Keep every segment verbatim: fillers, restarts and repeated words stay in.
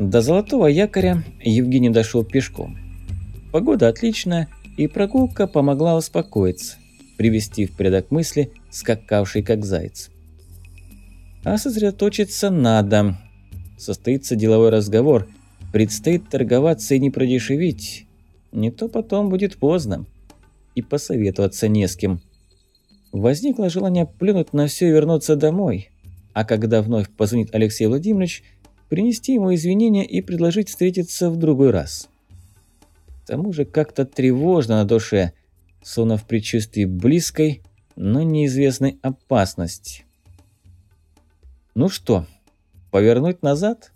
До Золотого якоря Евгений дошел пешком. Погода отличная, и прогулка помогла успокоиться, привести в порядок мысли, скакавший как заяц. А сосредоточиться надо. Состоится деловой разговор, предстоит торговаться и не продешевить. Не то потом будет поздно. И посоветоваться не с кем. Возникло желание плюнуть на все и вернуться домой. А когда вновь позвонит Алексей Владимирович, принести ему извинения и предложить встретиться в другой раз. К тому же как-то тревожно на душе, словно в предчувствии близкой, но неизвестной опасности. Ну что, повернуть назад?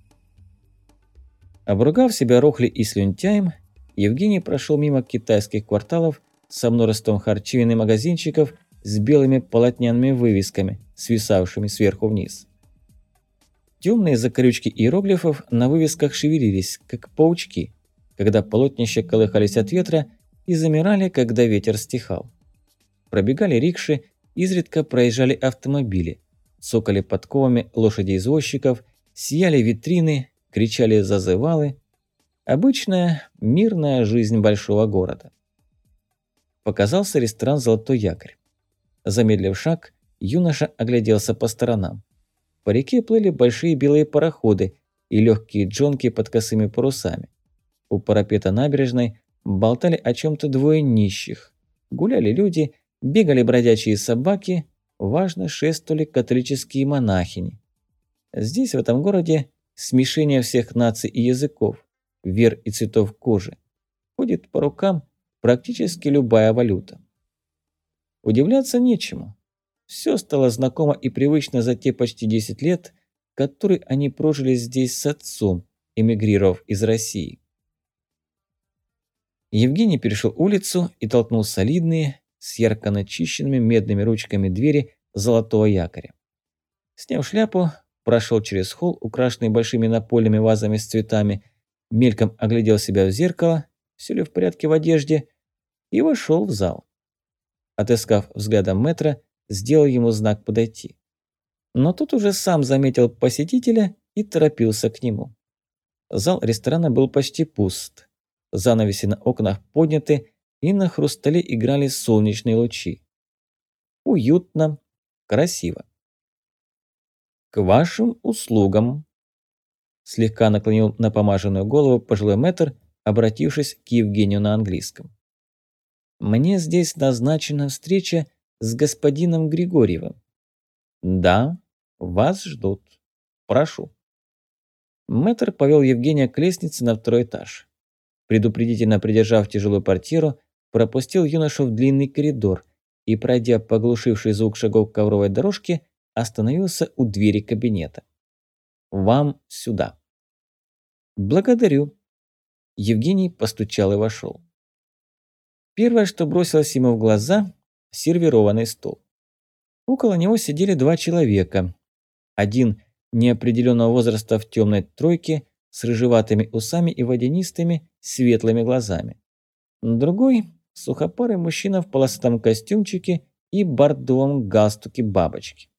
Обругав себя рохлей и слюнтяем, Евгений прошел мимо китайских кварталов со множеством харчевин и магазинчиков с белыми полотняными вывесками, свисавшими сверху вниз. Темные закорючки иероглифов на вывесках шевелились, как паучки, когда полотнища колыхались от ветра и замирали, когда ветер стихал. Пробегали рикши, изредка проезжали автомобили, цокали подковами лошади-извозчиков, сияли витрины, кричали зазывалы. Обычная мирная жизнь большого города. Показался ресторан «Золотой якорь». Замедлив шаг, юноша огляделся по сторонам. По реке плыли большие белые пароходы и легкие джонки под косыми парусами. У парапета набережной болтали о чем-то двое нищих. Гуляли люди, бегали бродячие собаки, важно шествовали католические монахини. Здесь, в этом городе, смешение всех наций и языков, вер и цветов кожи. Ходит по рукам практически любая валюта. Удивляться нечему. Все стало знакомо и привычно за те почти десять лет, которые они прожили здесь с отцом, эмигрировав из России. Евгений перешел улицу и толкнул солидные, с ярко начищенными медными ручками двери «Золотого якоря». Сняв шляпу, прошел через холл, украшенный большими напольными вазами с цветами, мельком оглядел себя в зеркало, все ли в порядке в одежде, и вошел в зал. Отыскав взглядом мэтра, сделал ему знак подойти. Но тот уже сам заметил посетителя и торопился к нему. Зал ресторана был почти пуст. Занавеси на окнах подняты, и на хрустале играли солнечные лучи. Уютно, красиво. «К вашим услугам», – слегка наклонил напомаженную голову пожилой мэтр, обратившись к Евгению на английском. «Мне здесь назначена встреча с господином Григорьевым». «Да, вас ждут. Прошу». Мэтр повел Евгения к лестнице на второй этаж. Предупредительно придержав тяжелую портьеру, пропустил юношу в длинный коридор и, пройдя поглушивший звук шагов ковровой дорожки, остановился у двери кабинета. «Вам сюда». «Благодарю». Евгений постучал и вошел. Первое, что бросилось ему в глаза – сервированный стол. Около него сидели два человека. Один неопределенного возраста в темной тройке с рыжеватыми усами и водянистыми светлыми глазами. Другой – сухопарый мужчина в полосатом костюмчике и бордовом галстуке бабочки.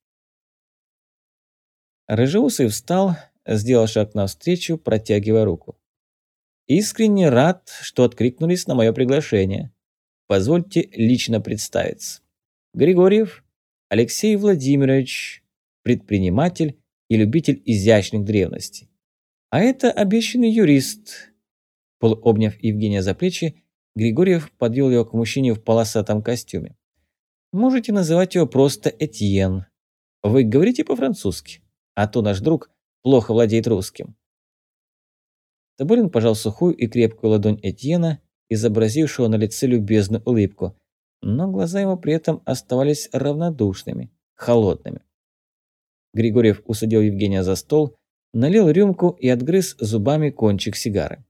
Рыжеусый встал, сделал шаг навстречу, протягивая руку. «Искренне рад, что откликнулись на мое приглашение. Позвольте лично представиться. Григорьев Алексей Владимирович, предприниматель и любитель изящных древностей. А это обещанный юрист». Полуобняв Евгения за плечи, Григорьев подвел его к мужчине в полосатом костюме. «Можете называть его просто Этьен. Вы говорите по-французски, а то наш друг плохо владеет русским». Тоболин пожал сухую и крепкую ладонь Этьена, изобразившего на лице любезную улыбку, но глаза его при этом оставались равнодушными, холодными. Григорьев усадил Евгения за стол, налил рюмку и отгрыз зубами кончик сигары.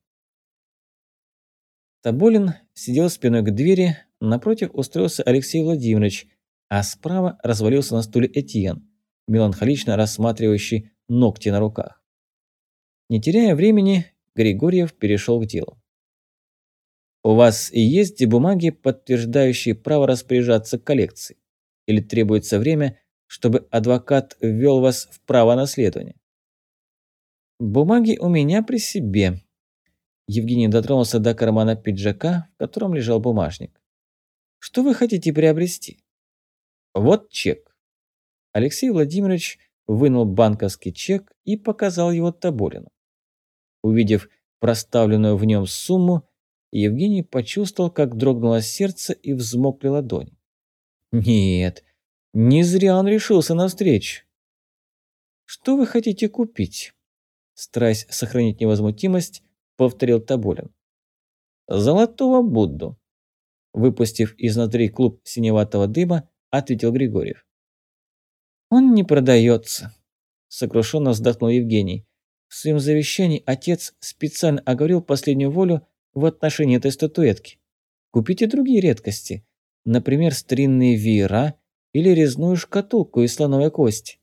Тоболин сидел спиной к двери, напротив устроился Алексей Владимирович, а справа развалился на стуле Этьен, меланхолично рассматривающий ногти на руках. Не теряя времени, Григорьев перешел к делу. «У вас и есть бумаги, подтверждающие право распоряжаться коллекцией? Или требуется время, чтобы адвокат ввел вас в право наследования?» Бумаги у меня при себе. Евгений дотронулся до кармана пиджака, в котором лежал бумажник. Что вы хотите приобрести? Вот чек. Алексей Владимирович вынул банковский чек и показал его Тоболину. Увидев проставленную в нем сумму, Евгений почувствовал, как дрогнуло сердце и взмокли ладони. Нет, не зря он решился навстречу. «Что вы хотите купить?» Стараясь сохранить невозмутимость, повторил Тоболин. «Золотого Будду», выпустив из ноздрей клуб синеватого дыма, ответил Григорьев. «Он не продается», сокрушенно вздохнул Евгений. В своем завещании отец специально оговорил последнюю волю в отношении этой статуэтки. Купите другие редкости, например, старинные веера или резную шкатулку из слоновой кости.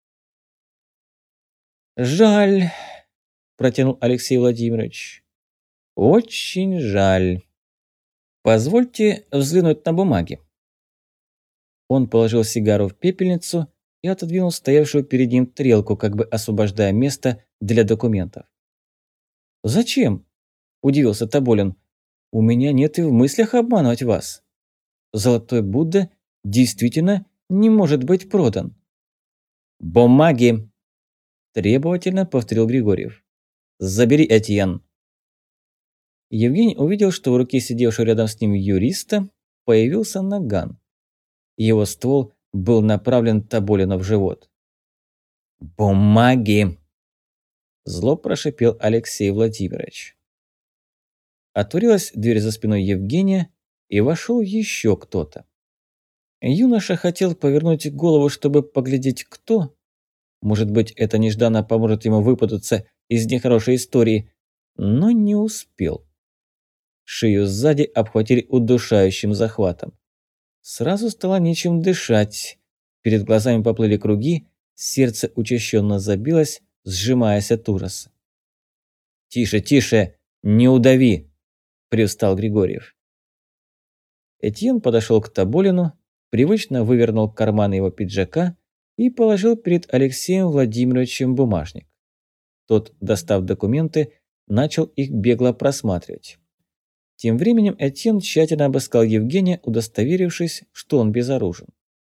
«Жаль», – протянул Алексей Владимирович. «Очень жаль. Позвольте взглянуть на бумаги». Он положил сигару в пепельницу и отодвинул стоявшую перед ним тарелку, как бы освобождая место для документов. «Зачем?» – удивился Тоболин. «У меня нет и в мыслях обманывать вас. Золотой Будда действительно не может быть продан». «Бумаги!» – требовательно повторил Григорьев. «Забери, Этьен». Евгений увидел, что в руке сидевшего рядом с ним юриста появился наган. Его ствол был направлен Тоболину в живот. «Бумаги!» – зло прошипел Алексей Владимирович. Отворилась дверь за спиной Евгения, и вошел еще кто-то. Юноша хотел повернуть голову, чтобы поглядеть, кто. Может быть, это нежданно поможет ему выпутаться из нехорошей истории, но не успел. Шею сзади обхватили удушающим захватом. Сразу стало нечем дышать. Перед глазами поплыли круги, сердце учащенно забилось, сжимаясь от ужаса. «Тише, тише, не удави!» – привстал Григорьев. Этьен подошел к Тоболину, привычно вывернул карман его пиджака и положил перед Алексеем Владимировичем бумажник. Тот, достав документы, начал их бегло просматривать. Тем временем Этьен тщательно обыскал Евгения, удостоверившись, что он безоружен.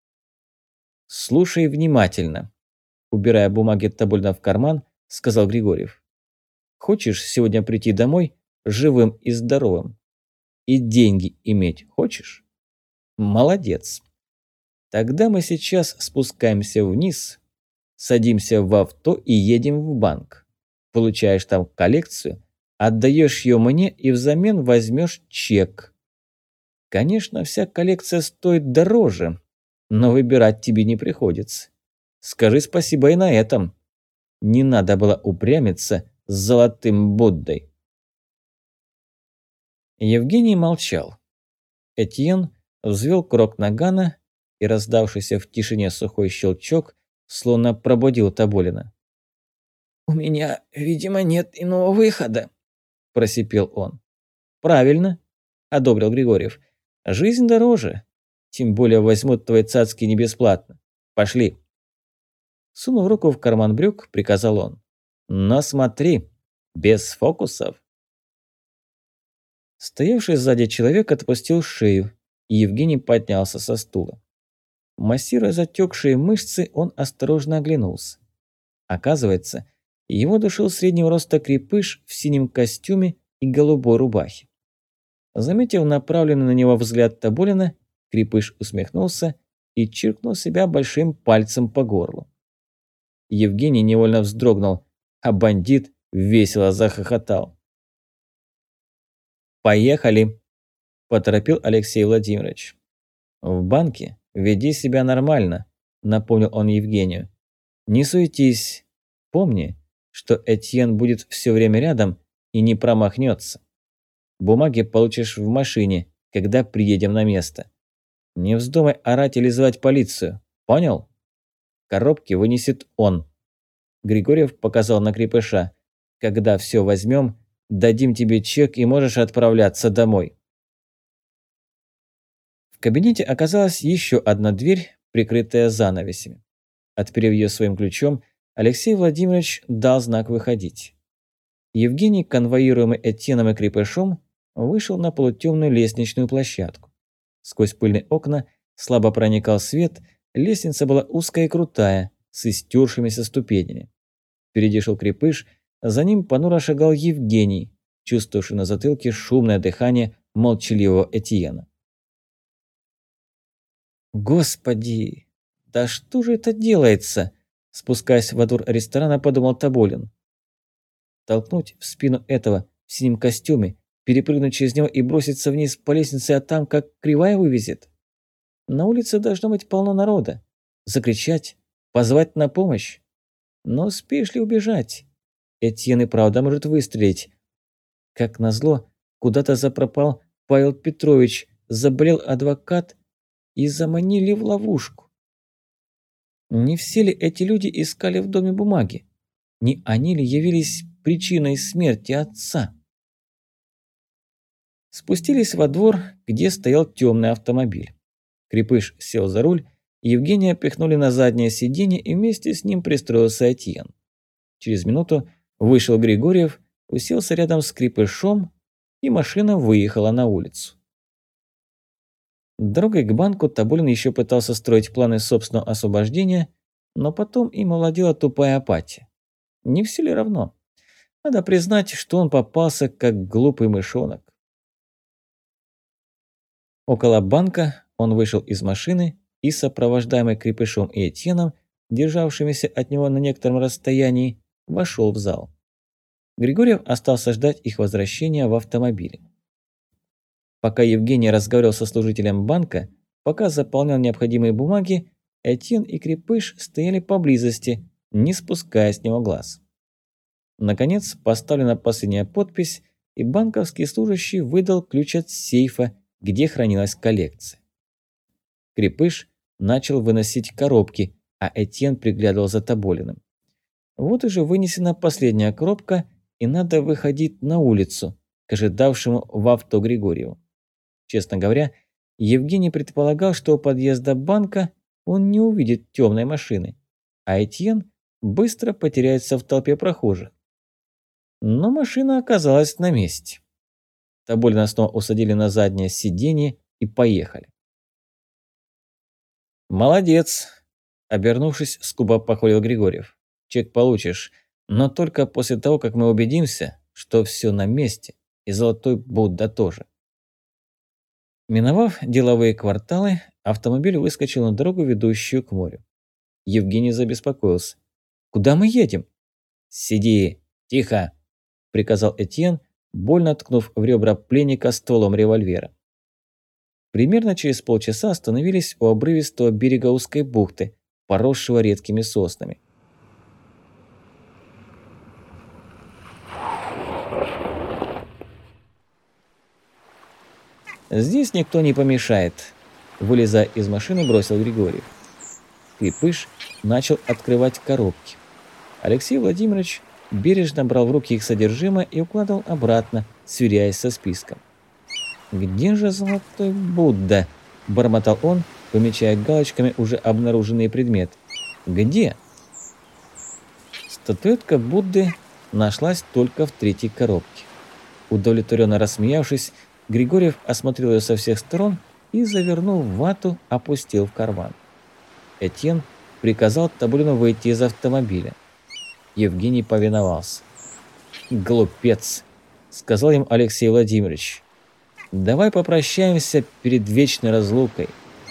«Слушай внимательно», – убирая бумаги Тоболина в карман, сказал Григорьев. «Хочешь сегодня прийти домой живым и здоровым? И деньги иметь хочешь? Молодец. Тогда мы сейчас спускаемся вниз, садимся в авто и едем в банк. Получаешь там коллекцию, отдаешь ее мне и взамен возьмешь чек. Конечно, вся коллекция стоит дороже, но выбирать тебе не приходится. Скажи спасибо и на этом. Не надо было упрямиться с золотым Буддой». Евгений молчал. Этьен взвел курок нагана, и раздавшийся в тишине сухой щелчок словно пробудил Тоболина. «У меня, видимо, нет иного выхода», – просипел он. «Правильно», – одобрил Григорьев. «Жизнь дороже. Тем более возьмут твои цацки не бесплатно. Пошли». Сунув руку в карман брюк, приказал он. «Но смотри, без фокусов». Стоявший сзади человек отпустил шею, и Евгений поднялся со стула. Массируя затекшие мышцы, он осторожно оглянулся. Оказывается, его душил среднего роста крепыш в синем костюме и голубой рубахе. Заметив направленный на него взгляд Тоболина, крепыш усмехнулся и чиркнул себя большим пальцем по горлу. Евгений невольно вздрогнул, а бандит весело захохотал. «Поехали!» – поторопил Алексей Владимирович. «В банке веди себя нормально», – напомнил он Евгению. «Не суетись. Помни, что Этьен будет все время рядом и не промахнется. Бумаги получишь в машине, когда приедем на место. Не вздумай орать или звать полицию. Понял? Коробки вынесет он». Григорьев показал на крепыша. «Когда все возьмем, дадим тебе чек и можешь отправляться домой». В кабинете оказалась еще одна дверь, прикрытая занавесями. Отперев ее своим ключом, Алексей Владимирович дал знак выходить. Евгений, конвоируемый Этьеном и Крепышом, вышел на полутемную лестничную площадку. Сквозь пыльные окна слабо проникал свет, лестница была узкая и крутая, с истершимися ступенями. Впереди шел Крепыш, за ним понуро шагал Евгений, чувствовавший на затылке шумное дыхание молчаливого Этьена. «Господи, да что же это делается?» Спускаясь во двор ресторана, подумал Тоболин. Толкнуть в спину этого в синем костюме, перепрыгнуть через него и броситься вниз по лестнице, а там как кривая вывезет. На улице должно быть полно народа. Закричать, позвать на помощь. Но успеешь ли убежать? Этьен и правда может выстрелить. Как назло, куда-то запропал Павел Петрович, заболел адвокат и заманили в ловушку. Не все ли эти люди искали в доме бумаги? Не они ли явились причиной смерти отца? Спустились во двор, где стоял темный автомобиль. Крепыш сел за руль, Евгения пихнули на заднее сиденье, и вместе с ним пристроился Этьен. Через минуту вышел Григорьев, уселся рядом с Крепышом, и машина выехала на улицу. Дорогой к банку Тоболин еще пытался строить планы собственного освобождения, но потом им овладела тупая апатия. Не все ли равно? Надо признать, что он попался как глупый мышонок. Около банка он вышел из машины и, сопровождаемый Крепышом и Этьеном, державшимися от него на некотором расстоянии, вошел в зал. Григорьев остался ждать их возвращения в автомобиле. Пока Евгений разговаривал со служителем банка, пока заполнял необходимые бумаги, Этьен и Крепыш стояли поблизости, не спуская с него глаз. Наконец поставлена последняя подпись, и банковский служащий выдал ключ от сейфа, где хранилась коллекция. Крепыш начал выносить коробки, а Этьен приглядывал за Тоболиным. Вот уже вынесена последняя коробка, и надо выходить на улицу, к ожидавшему в авто Григорьеву. Честно говоря, Евгений предполагал, что у подъезда банка он не увидит темной машины, а Этьен быстро потеряется в толпе прохожих. Но машина оказалась на месте. Тоболина снова усадили на заднее сиденье и поехали. «Молодец!» – обернувшись, скупо похвалил Григорьев. «Чек получишь, но только после того, как мы убедимся, что все на месте, и золотой Будда тоже». Миновав деловые кварталы, автомобиль выскочил на дорогу, ведущую к морю. Евгений забеспокоился. «Куда мы едем?» «Сиди! Тихо!» – приказал Этьен, больно ткнув в ребра пленника стволом револьвера. Примерно через полчаса остановились у обрывистого берега узкой бухты, поросшего редкими соснами. «Здесь никто не помешает», – вылезая из машины, бросил Григорьев. Крепыш начал открывать коробки. Алексей Владимирович бережно брал в руки их содержимое и укладывал обратно, сверяясь со списком. «Где же золотой Будда?» – бормотал он, помечая галочками уже обнаруженные предметы. «Где?» Статуэтка Будды нашлась только в третьей коробке. Удовлетворенно рассмеявшись, Григорьев осмотрел ее со всех сторон и, завернув в вату, опустил в карман. Этьен приказал Тоболину выйти из автомобиля. Евгений повиновался. «Глупец!» – сказал им Алексей Владимирович. «Давай попрощаемся перед вечной разлукой».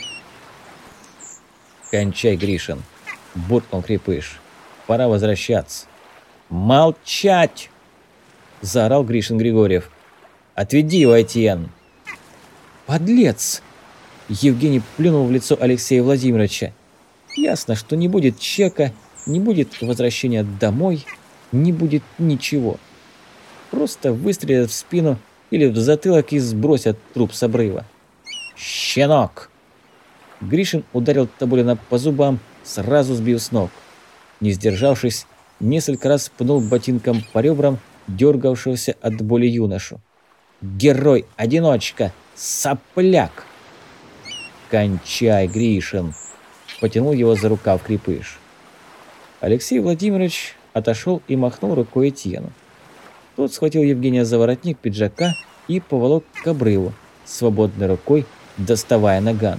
«Кончай, Гришин!» – буркнул Крепыш. «Пора возвращаться». «Молчать!» – заорал Гришин Григорьев. «Отведи его, Этьен!» «Подлец!» – Евгений плюнул в лицо Алексея Владимировича. «Ясно, что не будет чека, не будет возвращения домой, не будет ничего. Просто выстрелят в спину или в затылок и сбросят труп с обрыва». «Щенок!» Гришин ударил Тоболина по зубам, сразу сбив с ног. Не сдержавшись, несколько раз пнул ботинком по ребрам дергавшегося от боли юношу. «Герой-одиночка! Сопляк!» «Кончай, Гришин!» – потянул его за рукав Крепыш. Алексей Владимирович отошел и махнул рукой Этьену. Тот схватил Евгения за воротник пиджака и поволок к обрыву, свободной рукой доставая наган.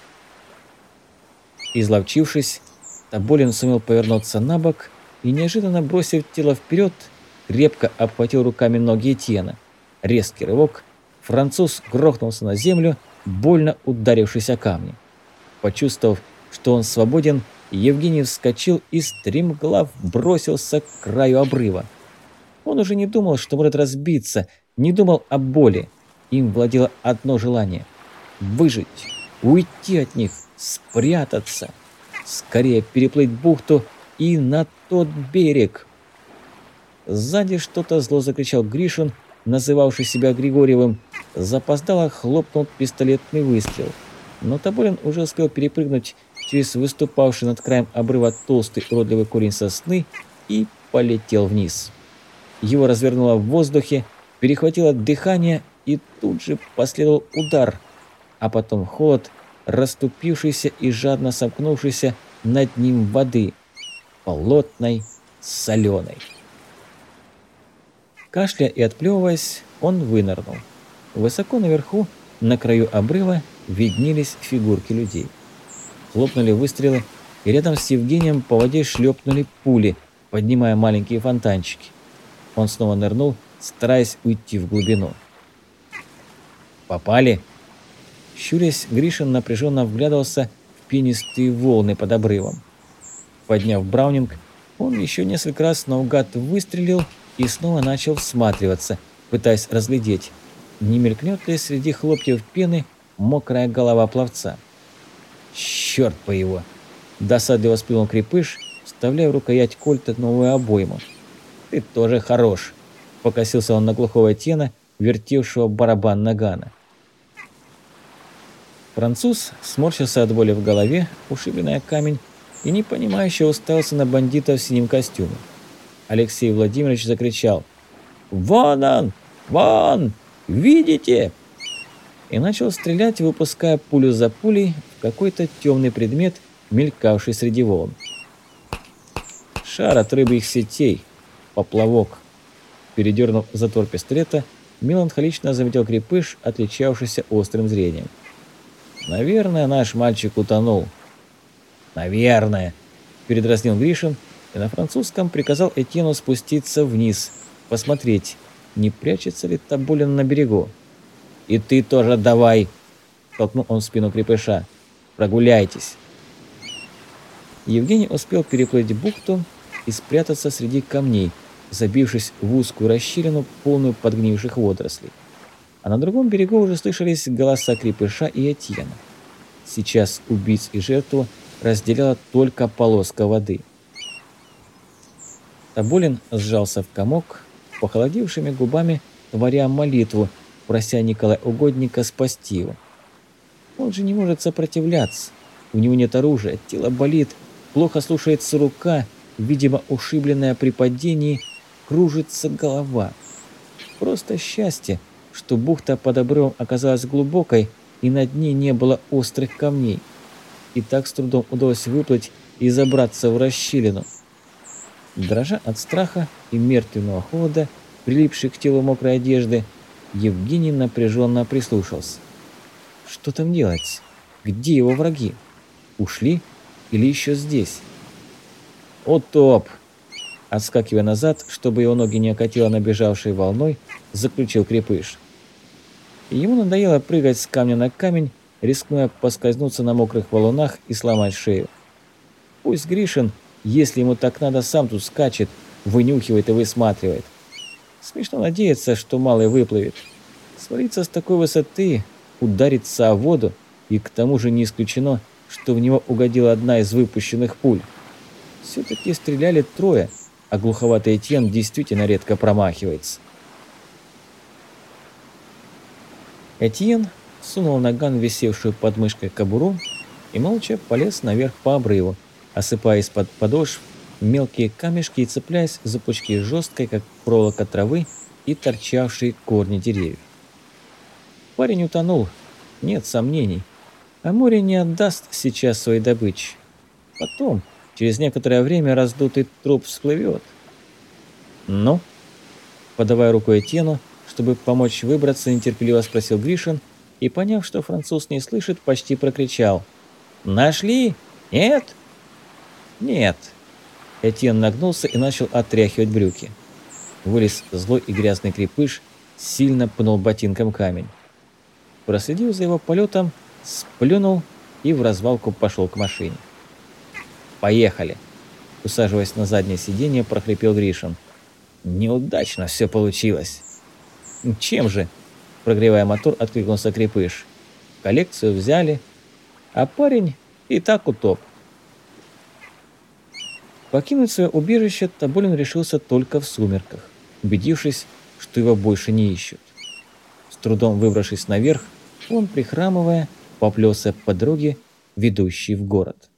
Изловчившись, Тоболин сумел повернуться на бок и, неожиданно бросив тело вперед, крепко обхватил руками ноги Этьена. Резкий рывок, француз грохнулся на землю, больно ударившись о камни. Почувствовав, что он свободен, Евгений вскочил и стремглав бросился к краю обрыва. Он уже не думал, что может разбиться, не думал о боли. Им владело одно желание – выжить, уйти от них, спрятаться, скорее переплыть бухту и на тот берег. Сзади что-то зло закричал Гришин, называвший себя Григорьевым. Запоздало хлопнул пистолетный выстрел. Но Тоболин уже успел перепрыгнуть через выступавший над краем обрыва толстый уродливый корень сосны и полетел вниз. Его развернуло в воздухе, перехватило дыхание, и тут же последовал удар, а потом холод, расступившийся и жадно сомкнувшийся над ним воды, болотной, соленой. Кашляя и отплевываясь, он вынырнул. Высоко наверху, на краю обрыва, виднелись фигурки людей. Хлопнули выстрелы, и рядом с Евгением по воде шлепнули пули, поднимая маленькие фонтанчики. Он снова нырнул, стараясь уйти в глубину. «Попали?» Щурясь, Гришин напряженно вглядывался в пенистые волны под обрывом. Подняв браунинг, он еще несколько раз наугад выстрелил и снова начал всматриваться, пытаясь разглядеть, не мелькнет ли среди хлопьев пены мокрая голова пловца. «Черт по его!» – досадливо сплюнул Крепыш, вставляя в рукоять кольта новую обойму. «Ты тоже хорош!» – покосился он на глухого Этьена, вертевшего барабан нагана. Француз сморщился от боли в голове, ушибленный о камень, и непонимающе уставился на бандита в синем костюме. Алексей Владимирович закричал: «Вон он! Вон! Видите?» И начал стрелять, выпуская пулю за пулей в какой-то темный предмет, мелькавший среди волн. Шар от рыбьих сетей, поплавок. Передернув затвор пистолета, меланхолично заметил Крепыш, отличавшийся острым зрением. «Наверное, наш мальчик утонул». «Наверное», – передразнил Гришин, и на французском приказал Этьену спуститься вниз, посмотреть, не прячется ли Тоболин на берегу. «И ты тоже давай!» – толкнул он в спину Крепыша. «Прогуляйтесь!» Евгений успел переплыть бухту и спрятаться среди камней, забившись в узкую расщелину, полную подгнивших водорослей. А на другом берегу уже слышались голоса Крепыша и Этьена. Сейчас убийц и жертву разделяла только полоска воды. Тоболин сжался в комок, похолодевшими губами творя молитву, прося Николая Угодника спасти его. Он же не может сопротивляться, у него нет оружия, тело болит, плохо слушается рука, видимо, ушибленная при падении, кружится голова. Просто счастье, что бухта под обрывом оказалась глубокой, и на дне не было острых камней. И так с трудом удалось выплыть и забраться в расщелину. Дрожа от страха и мертвенного холода, прилипшей к телу мокрой одежды, Евгений напряженно прислушался. Что там делать? Где его враги? Ушли или еще здесь? «Утоп!» Отскакивая назад, чтобы его ноги не окатило набежавшей волной, заключил Крепыш. Ему надоело прыгать с камня на камень, рискнуя поскользнуться на мокрых валунах и сломать шею. Пусть Гришин, если ему так надо, сам тут скачет, вынюхивает и высматривает. Смешно надеяться, что малый выплывет. Свалиться с такой высоты, удариться о воду, и к тому же не исключено, что в него угодила одна из выпущенных пуль. Все-таки стреляли трое, а глуховатый Этьен действительно редко промахивается. Этьен сунул наган в висевшую под мышкой кобуру и молча полез наверх по обрыву, осыпая из-под подошв мелкие камешки и цепляясь за пучки жесткой, как проволока травы, и торчавшие корни деревьев. Парень утонул, нет сомнений, а море не отдаст сейчас своей добычи. Потом, Через некоторое время раздутый труп всплывет. «Ну?» Подавая рукой Этьену, чтобы помочь выбраться, нетерпеливо спросил Гришин и, поняв, что француз не слышит, почти прокричал. «Нашли? Нет?» «Нет». Этьен нагнулся и начал отряхивать брюки. Вылез злой и грязный крепыш, сильно пнул ботинком камень. Проследив за его полетом, сплюнул и в развалку пошел к машине. «Поехали!» Усаживаясь на заднее сиденье, прохрипел Гришин. «Неудачно все получилось!» «Чем же?» Прогревая мотор, откликнулся крепыш. «Коллекцию взяли, а парень и так утоп». Покинуть свое убежище Тоболин решился только в сумерках, убедившись, что его больше не ищут. С трудом выбравшись наверх, он, прихрамывая, поплелся по дороге, ведущей в город.